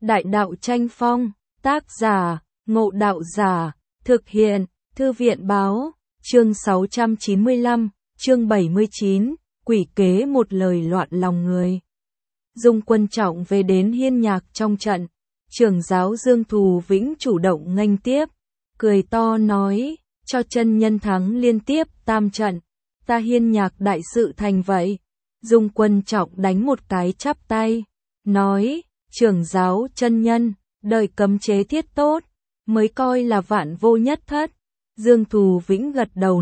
Đại đạo tranh phong, tác giả, Ngộ Đạo Giả, thực hiện, Thư viện báo, chương 695, chương 79, quỷ kế một lời loạn lòng người. Dung Quân Trọng về đến Hiên Nhạc trong trận, trưởng giáo Dương Thù Vĩnh chủ động nghênh tiếp, cười to nói, cho chân nhân thắng liên tiếp tam trận, ta Hiên Nhạc đại sự thành vậy. Dung Quân Trọng đánh một cái chắp tay, nói, trưởng giáo chân nhân, đợi cấm chế thiết tốt, mới coi là vạn vô nhất thất. Dương Thù Vĩnh gật đầu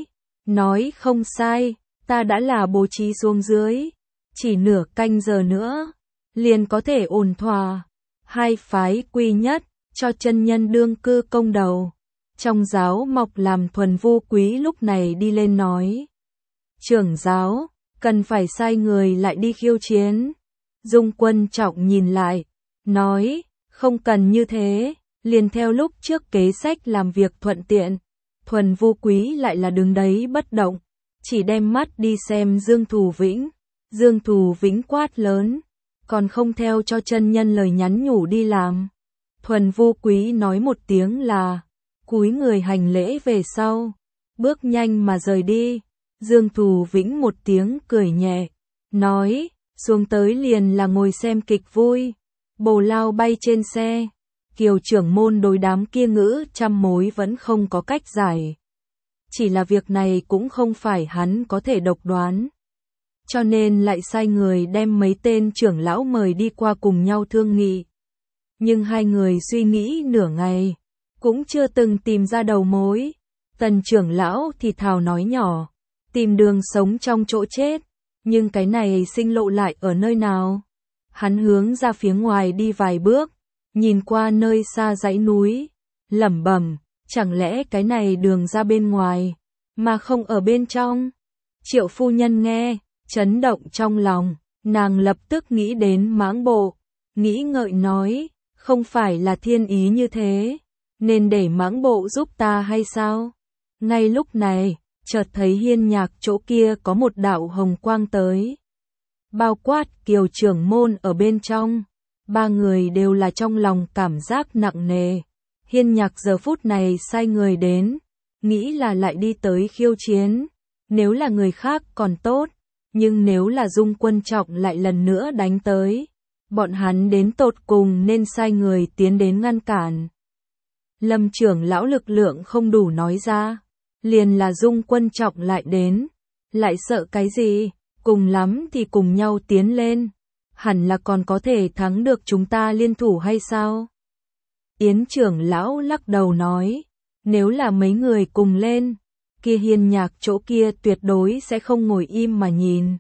nói không sai, ta đã là bố trí xuống dưới, chỉ nửa canh giờ nữa, liền có thể ổn thỏa, hai phái quy nhất, cho chân nhân đương cư công đầu. Trong giáo Mọc làm Thuần Vu Quý lúc này đi lên nói, trưởng giáo, cần phải sai người lại đi khiêu chiến. Dung Quân Trọng nhìn lại, nói, không cần như thế, liền theo lúc trước kế sách làm việc thuận tiện. Thuần Vu Quý lại là đứng đấy bất động, chỉ đem mắt đi xem Dương Thù Vĩnh. Dương Thù Vĩnh quát lớn, còn không theo cho chân nhân lời nhắn nhủ đi làm. Thuần Vu Quý nói một tiếng là, cúi người hành lễ về sau, bước nhanh mà rời đi. Dương Thù Vĩnh một tiếng cười nhẹ, nói, xuống tới liền là ngồi xem kịch vui. Bồ lao bay trên xe, Kiều trưởng môn đối đám kia ngữ trăm mối vẫn không có cách giải. Chỉ là việc này cũng không phải hắn có thể độc đoán. Cho nên lại sai người đem mấy tên trưởng lão mời đi qua cùng nhau thương nghị. Nhưng hai người suy nghĩ nửa ngày, cũng chưa từng tìm ra đầu mối. Tần trưởng lão thì thào nói nhỏ, tìm đường sống trong chỗ chết, nhưng cái này sinh lộ lại ở nơi nào? Hắn hướng ra phía ngoài đi vài bước, nhìn qua nơi xa dãy núi, lẩm bẩm, chẳng lẽ cái này đường ra bên ngoài, mà không ở bên trong? Triệu phu nhân nghe, chấn động trong lòng, nàng lập tức nghĩ đến Mãng Bộ, nghĩ ngợi nói, không phải là thiên ý như thế, nên để Mãng Bộ giúp ta hay sao? Ngay lúc này, chợt thấy Hiên Nhạc chỗ kia có một đạo hồng quang tới, bao quát Kiều trưởng môn ở bên trong. Ba người đều là trong lòng cảm giác nặng nề. Hiên Nhạc giờ phút này sai người đến, nghĩ là lại đi tới khiêu chiến. Nếu là người khác còn tốt, nhưng nếu là Dung Quân Trọng lại lần nữa đánh tới, bọn hắn đến tột cùng nên sai người tiến đến ngăn cản. Lâm trưởng lão lực lượng không đủ nói ra, liền là Dung Quân Trọng lại đến, lại sợ cái gì, cùng lắm thì cùng nhau tiến lên. Hẳn là còn có thể thắng được chúng ta liên thủ hay sao? Yến trưởng lão lắc đầu nói, nếu là mấy người cùng lên, kia Hiên Nhạc chỗ kia tuyệt đối sẽ không ngồi im mà nhìn.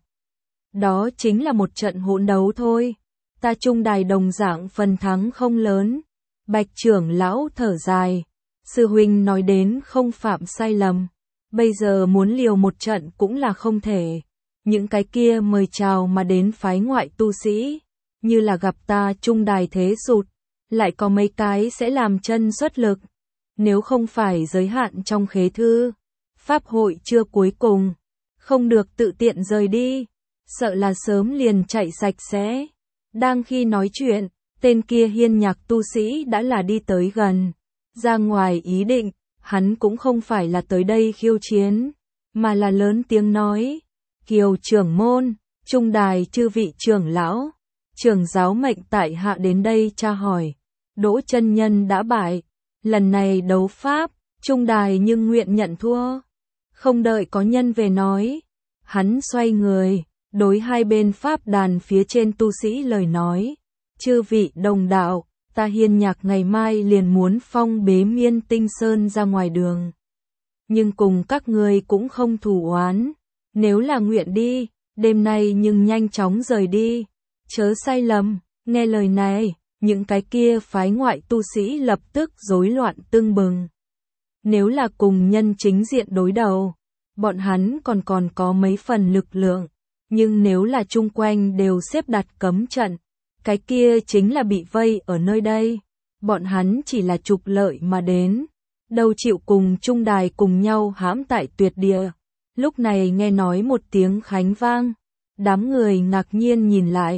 Đó chính là một trận hỗn đấu thôi, ta trung đài đồng dạng phần thắng không lớn. Bạch trưởng lão thở dài, sư huynh nói đến không phạm sai lầm, bây giờ muốn liều một trận cũng là không thể. Những cái kia mời chào mà đến phái ngoại tu sĩ, như là gặp ta trung đài thế sụt, lại có mấy cái sẽ làm chân xuất lực. Nếu không phải giới hạn trong khế thư, pháp hội chưa cuối cùng, không được tự tiện rời đi, sợ là sớm liền chạy sạch sẽ. Đang khi nói chuyện, tên kia Hiên Nhạc tu sĩ đã là đi tới gần, ra ngoài ý định, hắn cũng không phải là tới đây khiêu chiến, mà là lớn tiếng nói, Kiều trưởng môn, trung đài chư vị trưởng lão, trưởng giáo mệnh tại hạ đến đây tra hỏi, Đỗ chân nhân đã bại, lần này đấu pháp, trung đài nhưng nguyện nhận thua. Không đợi có nhân về nói, hắn xoay người, đối hai bên pháp đàn phía trên tu sĩ lời nói, chư vị đồng đạo, ta Hiên Nhạc ngày mai liền muốn phong bế Miên Tinh Sơn ra ngoài đường. Nhưng cùng các người cũng không thù oán. Nếu là nguyện đi, đêm nay nhưng nhanh chóng rời đi, chớ sai lầm. Nghe lời này, những cái kia phái ngoại tu sĩ lập tức rối loạn tưng bừng. Nếu là cùng nhân chính diện đối đầu, bọn hắn còn có mấy phần lực lượng, nhưng nếu là chung quanh đều xếp đặt cấm trận, cái kia chính là bị vây ở nơi đây. Bọn hắn chỉ là trục lợi mà đến, đâu chịu cùng trung đài cùng nhau hãm tại tuyệt địa. Lúc này nghe nói một tiếng khánh vang, đám người ngạc nhiên nhìn lại,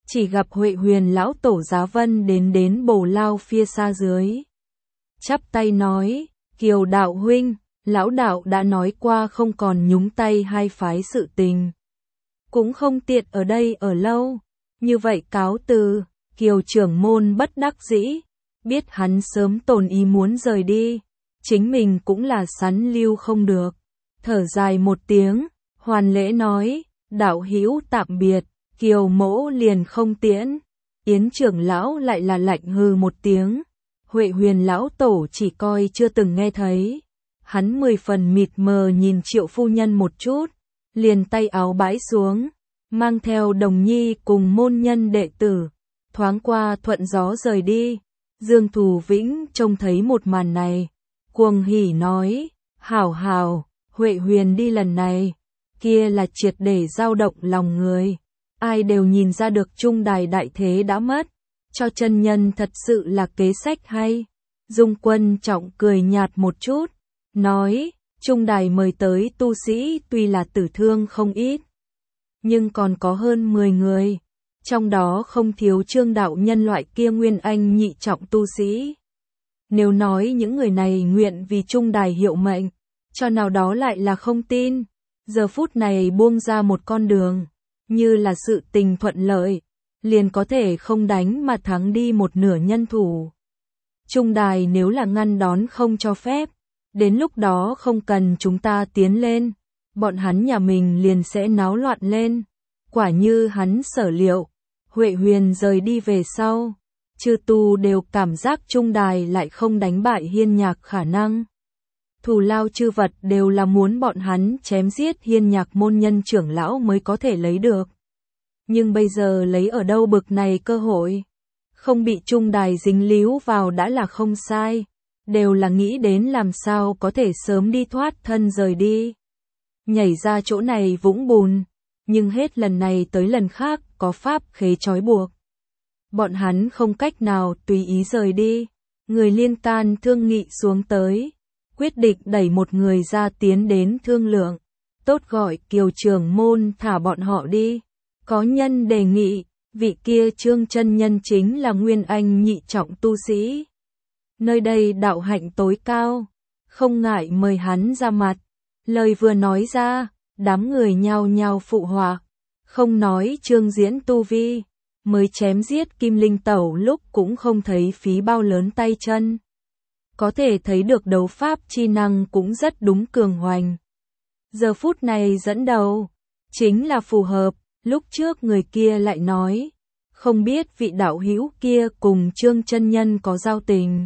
chỉ gặp Huệ Huyền lão tổ Giá Vân đến bồ lao phía xa dưới. Chắp tay nói, Kiều đạo huynh, lão đạo đã nói qua không còn nhúng tay hai phái sự tình. Cũng không tiện ở đây ở lâu, như vậy cáo từ. Kiều trưởng môn bất đắc dĩ, biết hắn sớm tồn ý muốn rời đi, chính mình cũng là sắn lưu không được. Thở dài một tiếng, hoàn lễ nói, đạo hữu tạm biệt, Kiều mỗ liền không tiễn. Yến trưởng lão lại là lạnh hừ một tiếng, Huệ Huyền lão tổ chỉ coi chưa từng nghe thấy. Hắn 10 phần mịt mờ nhìn Triệu phu nhân một chút, liền tay áo bãi xuống, mang theo Đồng Nhi cùng môn nhân đệ tử, thoáng qua thuận gió rời đi. Dương Thù Vĩnh trông thấy một màn này, cuồng hỉ nói, hảo hảo, Huệ Huyền đi lần này, kia là triệt để dao động lòng người. Ai đều nhìn ra được trung đài đại thế đã mất, cho chân nhân thật sự là kế sách hay. Dung Quân Trọng cười nhạt một chút, nói, trung đài mời tới tu sĩ tuy là tử thương không ít, nhưng còn có hơn 10 người, trong đó không thiếu Trương đạo nhân loại kia nguyên anh nhị trọng tu sĩ. Nếu nói những người này nguyện vì trung đài hiệu mệnh, cho nào đó lại là không tin. Giờ phút này buông ra một con đường, như là sự tình thuận lợi, liền có thể không đánh mà thắng đi một nửa nhân thủ. Trung đài nếu là ngăn đón không cho phép, đến lúc đó không cần chúng ta tiến lên, bọn hắn nhà mình liền sẽ náo loạn lên. Quả như hắn sở liệu, Huệ Huyền rời đi về sau, chư tu đều cảm giác trung đài lại không đánh bại Hiên Nhạc khả năng. Thù lao chư vật đều là muốn bọn hắn chém giết Hiên Nhạc môn nhân trưởng lão mới có thể lấy được. Nhưng bây giờ lấy ở đâu bực này cơ hội? Không bị trung đài dính líu vào đã là không sai, đều là nghĩ đến làm sao có thể sớm đi thoát thân rời đi. Nhảy ra chỗ này vũng bùn, nhưng hết lần này tới lần khác có pháp khế trói buộc. Bọn hắn không cách nào tùy ý rời đi, người liên can thương nghị xuống tới, quyết định đẩy một người ra tiến đến thương lượng, tốt gọi Kiều trưởng môn thả bọn họ đi. Có nhân đề nghị, vị kia Trương chân nhân chính là nguyên anh nhị trọng tu sĩ. Nơi đây đạo hạnh tối cao, không ngại mời hắn ra mặt. Lời vừa nói ra, đám người nhao nhao phụ họa, không nói Trương Diễn tu vi, mới chém giết Kim Linh Tẩu lúc cũng không thấy phí bao lớn tay chân. Có thể thấy được đấu pháp chi năng cũng rất đúng cường hoành. Giờ phút này dẫn đầu, chính là phù hợp. Lúc trước người kia lại nói, không biết vị đạo hữu kia cùng Trương chân nhân có giao tình.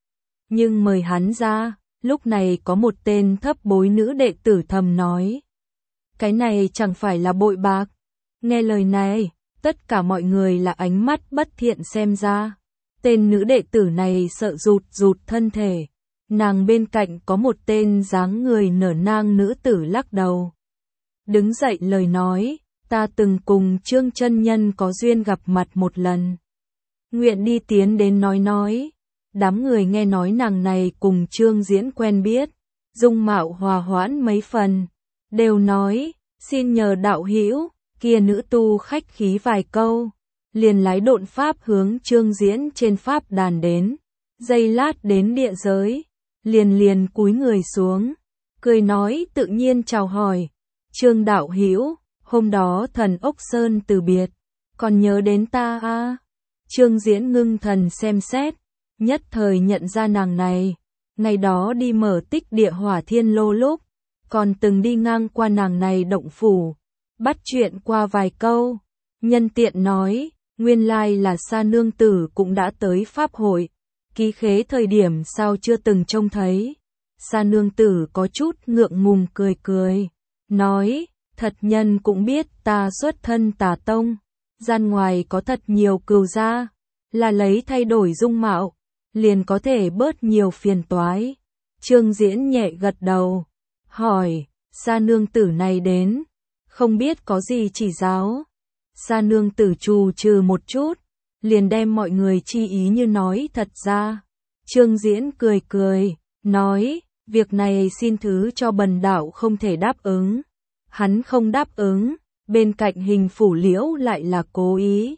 Nhưng mời hắn ra, lúc này có một tên thấp bối nữ đệ tử thầm nói. Cái này chẳng phải là bội bạc. Nghe lời này, tất cả mọi người là ánh mắt bất thiện xem ra. Tên nữ đệ tử này sợ rụt thân thể. Nàng bên cạnh có một tên dáng người nở nang nữ tử lắc đầu. Đứng dậy lời nói. Ta từng cùng Trương chân nhân có duyên gặp mặt một lần. Nguyện đi tiến đến nói. Đám người nghe nói nàng này cùng Trương Diễn quen biết, dung mạo hòa hoãn mấy phần, đều nói, xin nhờ đạo hữu. Kia nữ tu khách khí vài câu, liền lái độn pháp hướng Trương Diễn trên pháp đàn đến, giây lát đến địa giới, liền cúi người xuống, cười nói tự nhiên chào hỏi, Trương đạo hữu. Hôm đó thần Ốc Sơn từ biệt, còn nhớ đến ta à? Trương Diễn ngưng thần xem xét, nhất thời nhận ra nàng này, ngày đó đi mở tích địa hỏa thiên lô lúc, còn từng đi ngang qua nàng này động phủ, bắt chuyện qua vài câu, nhân tiện nói, nguyên lai là Sa nương tử cũng đã tới pháp hội, ký khế thời điểm sao chưa từng trông thấy. Sa nương tử có chút ngượng ngùng cười, nói, thật nhân cũng biết ta xuất thân Tà tông, gian ngoài có thật nhiều cừu gia, là lấy thay đổi dung mạo, liền có thể bớt nhiều phiền toái. Trương Diễn nhẹ gật đầu, hỏi, Sa nương tử này đến, không biết có gì chỉ giáo. Sa nương tử trù trừ một chút, liền đem mọi người chi ý như nói thật ra. Trương Diễn cười, nói, việc này xin thứ cho bần đạo không thể đáp ứng. Hắn không đáp ứng, bên cạnh Hình Phủ Liễu lại là cố ý.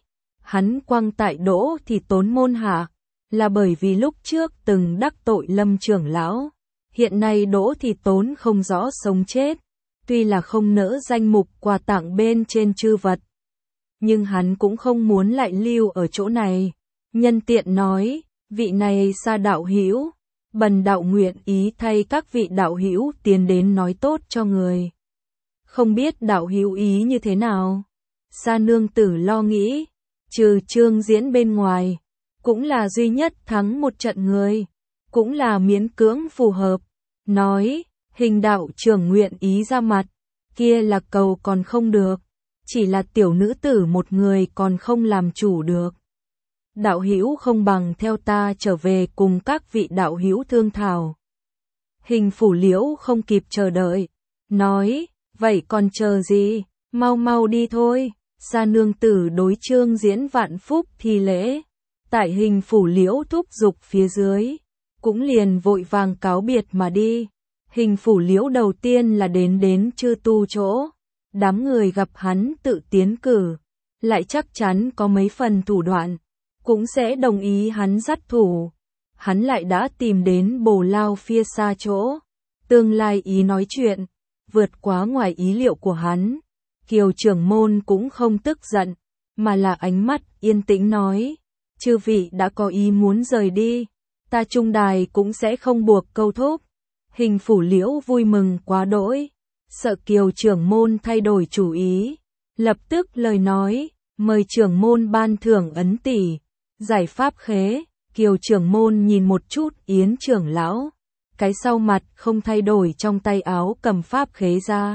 Hắn quăng tại Đỗ Thị Tốn môn hạ, là bởi vì lúc trước từng đắc tội Lâm trưởng lão. Hiện nay Đỗ Thị Tốn không rõ sống chết, tuy là không nỡ danh mục quà tặng bên trên chư vật, nhưng hắn cũng không muốn lại lưu ở chỗ này. Nhân tiện nói, vị này Sa đạo hữu, bần đạo nguyện ý thay các vị đạo hữu tiến đến nói tốt cho người. Không biết đạo hữu ý như thế nào? Sa nương tử lo nghĩ, trừ Trương Diễn bên ngoài, cũng là duy nhất thắng một trận người, cũng là miễn cưỡng phù hợp. Nói, Hình đạo trưởng nguyện ý ra mặt, kia là cầu còn không được, chỉ là tiểu nữ tử một người còn không làm chủ được. Đạo hữu không bằng theo ta trở về cùng các vị đạo hữu thương thảo. Hình Phủ Liễu không kịp chờ đợi, nói, vậy còn chờ gì, mau mau đi thôi. Sa nương tử đối Trương Diễn vạn phúc thi lễ, tại Hình Phủ Liễu thúc giục phía dưới, cũng liền vội vàng cáo biệt mà đi. Hình Phủ Liễu đầu tiên là đến chư tu chỗ, đám người gặp hắn tự tiến cử, lại chắc chắn có mấy phần thủ đoạn, cũng sẽ đồng ý hắn dắt thủ. Hắn lại đã tìm đến Bồ Lao phía xa chỗ, tương lai ý nói chuyện, vượt quá ngoài ý liệu của hắn. Kiều trưởng môn cũng không tức giận, mà là ánh mắt yên tĩnh nói, chư vị đã có ý muốn rời đi, ta trung đài cũng sẽ không buộc câu thúc. Hình Phủ Liễu vui mừng quá đỗi, sợ Kiều trưởng môn thay đổi chủ ý, lập tức lời nói, mời trưởng môn ban thưởng ấn tỷ, giải pháp khế. Kiều trưởng môn nhìn một chút Yến trưởng lão, cái sau mặt không thay đổi trong tay áo cầm pháp khế ra.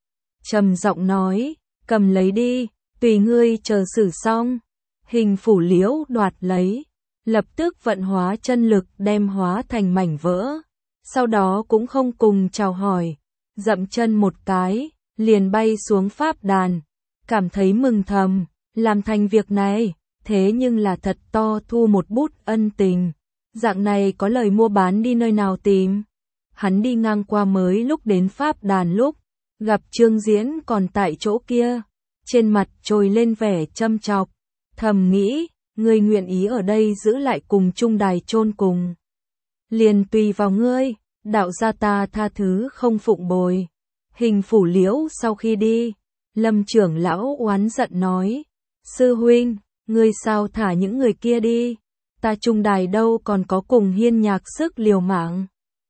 Trầm giọng nói, cầm lấy đi, tùy ngươi chờ xử xong. Hình Phủ Liễu đoạt lấy, lập tức vận hóa chân lực đem hóa thành mảnh vỡ, sau đó cũng không cùng chào hỏi, dậm chân một cái, liền bay xuống pháp đàn, cảm thấy mừng thầm, làm thành việc này, thế nhưng là thật to thu một bút ân tình, dạng này có lời mua bán đi nơi nào tìm. Hắn đi ngang qua mới lúc đến pháp đàn lúc, gặp Trương Diễn còn tại chỗ kia, trên mặt trồi lên vẻ châm chọc, thầm nghĩ, ngươi nguyện ý ở đây giữ lại cùng trung đài chôn cùng. Liền tùy vào ngươi, đạo gia ta tha thứ không phụng bồi. Hình Phủ Liễu sau khi đi, Lâm trưởng lão oán giận nói, sư huynh, ngươi sao thả những người kia đi, ta trung đài đâu còn có cùng Hiên Nhạc sức liều mạng.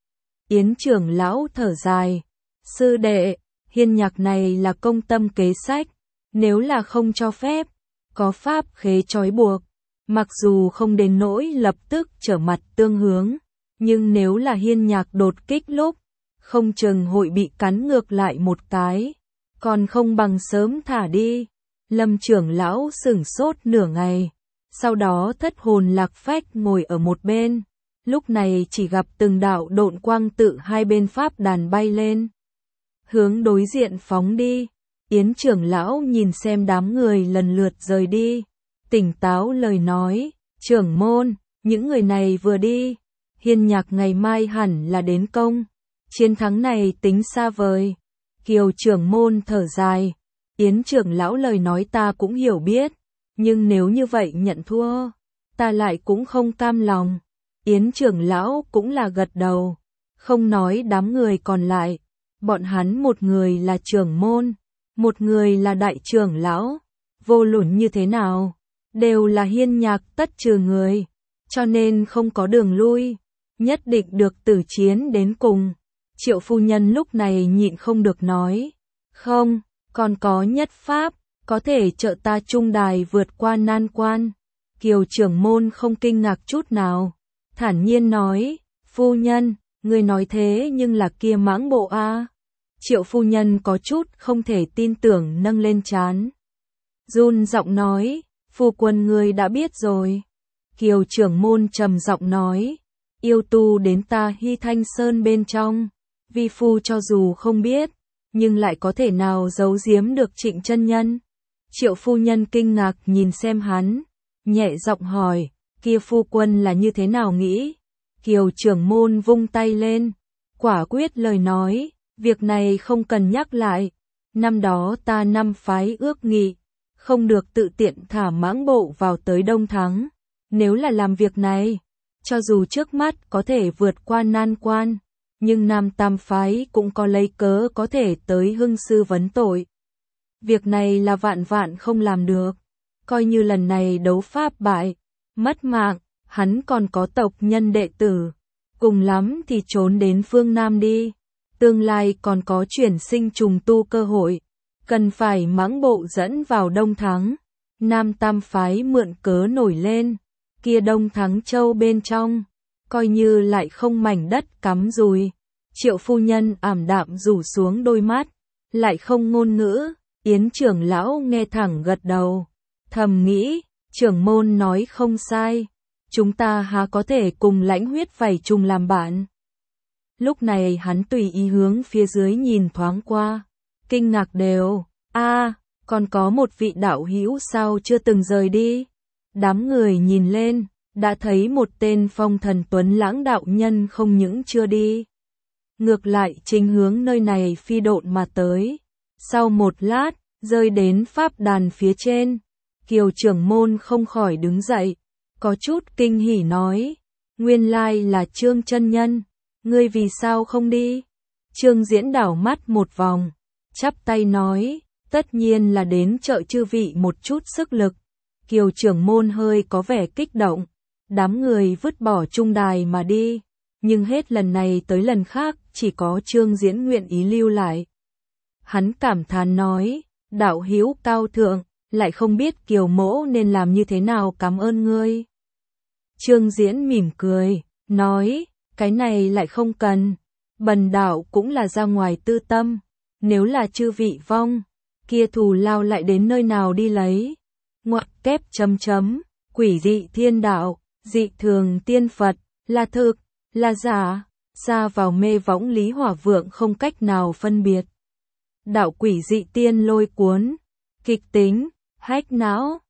Yến trưởng lão thở dài, sư đệ, Hiên Nhạc này là công tâm kế sách, nếu là không cho phép, có pháp khế trói buộc, mặc dù không đến nỗi lập tức trở mặt tương hướng, nhưng nếu là Hiên Nhạc đột kích lúc, không chừng hội bị cắn ngược lại một cái, còn không bằng sớm thả đi. Lâm trưởng lão sửng sốt nửa ngày, sau đó thất hồn lạc phách ngồi ở một bên, lúc này chỉ gặp từng đạo độn quang tự hai bên pháp đàn bay lên, hướng đối diện phóng đi. Yến trưởng lão nhìn xem đám người lần lượt rời đi, tỉnh táo lời nói, trưởng môn, những người này vừa đi, Hiên Nhạc ngày mai hẳn là đến công, chiến thắng này tính xa vời. Kiều trưởng môn thở dài, Yến trưởng lão lời nói ta cũng hiểu biết, nhưng nếu như vậy nhận thua, ta lại cũng không cam lòng. Yến trưởng lão cũng là gật đầu, không nói đám người còn lại, bọn hắn một người là trưởng môn, một người là đại trưởng lão, vô luận như thế nào, đều là Hiên Nhạc tất trừ người, cho nên không có đường lui, nhất định được tử chiến đến cùng. Triệu phu nhân lúc này nhịn không được nói, không, còn có nhất pháp, có thể trợ ta trung đài vượt qua nan quan. Kiều trưởng môn không kinh ngạc chút nào, thản nhiên nói, phu nhân, người nói thế nhưng là kia mãng bộ a. Triệu phu nhân có chút không thể tin tưởng nâng lên trán, run giọng nói, phu quân ngươi đã biết rồi. Kiều trưởng môn trầm giọng nói, yêu tu đến ta Hy Thanh Sơn bên trong, vi phu cho dù không biết, nhưng lại có thể nào giấu giếm được Trịnh chân nhân. Triệu phu nhân kinh ngạc nhìn xem hắn, nhẹ giọng hỏi, kia phu quân là như thế nào nghĩ? Kiều trưởng môn vung tay lên, quả quyết lời nói, việc này không cần nhắc lại, năm đó ta năm phái ước nghị, không được tự tiện thả mãng bộ vào tới Đông Thắng. Nếu là làm việc này, cho dù trước mắt có thể vượt qua nan quan, nhưng Nam Tam phái cũng có lấy cớ có thể tới Hưng sư vấn tội. Việc này là vạn vạn không làm được, coi như lần này đấu pháp bại, mất mạng, hắn còn có tộc nhân đệ tử, cùng lắm thì trốn đến phương Nam đi, tương lai còn có chuyển sinh trùng tu cơ hội, cần phải mãng bộ dẫn vào Đông Thắng. Nam Tam phái mượn cớ nổi lên, kia Đông Thắng Châu bên trong, coi như lại không mảnh đất cắm rùi. Triệu phu nhân ảm đạm rủ xuống đôi mắt, lại không ngôn ngữ. Yến trưởng lão nghe thẳng gật đầu, thầm nghĩ, trưởng môn nói không sai, chúng ta há có thể cùng Lãnh Huyết vảy trùng làm bạn. Lúc này hắn tùy ý hướng phía dưới nhìn thoáng qua, kinh ngạc đều, còn có một vị đạo hữu sao chưa từng rời đi. Đám người nhìn lên, đã thấy một tên phong thần tuấn lãng đạo nhân không những chưa đi, ngược lại chính hướng nơi này phi độn mà tới. Sau một lát, rơi đến pháp đàn phía trên, Kiều trưởng môn không khỏi đứng dậy, có chút kinh hỉ nói, nguyên lai là Trương chân nhân, ngươi vì sao không đi? Trương Diễn đảo mắt một vòng, chắp tay nói, tất nhiên là đến trợ chư vị một chút sức lực. Kiều trưởng môn hơi có vẻ kích động, đám người vứt bỏ trung đài mà đi, nhưng hết lần này tới lần khác chỉ có Trương Diễn nguyện ý lưu lại. Hắn cảm thán nói, đạo hữu cao thượng, lại không biết Kiều mỗ nên làm như thế nào cảm ơn ngươi. Trương Diễn mỉm cười, nói, cái này lại không cần, bần đạo cũng là ra ngoài tư tâm, nếu là chư vị vong, kia thù lao lại đến nơi nào đi lấy. Ngoặc kép chấm, quỷ dị thiên đạo, dị thường tiên Phật, là thực, là giả, xa vào mê võng Lý Hỏa Vượng không cách nào phân biệt. Đạo quỷ dị tiên lôi cuốn, kịch tính, hách não.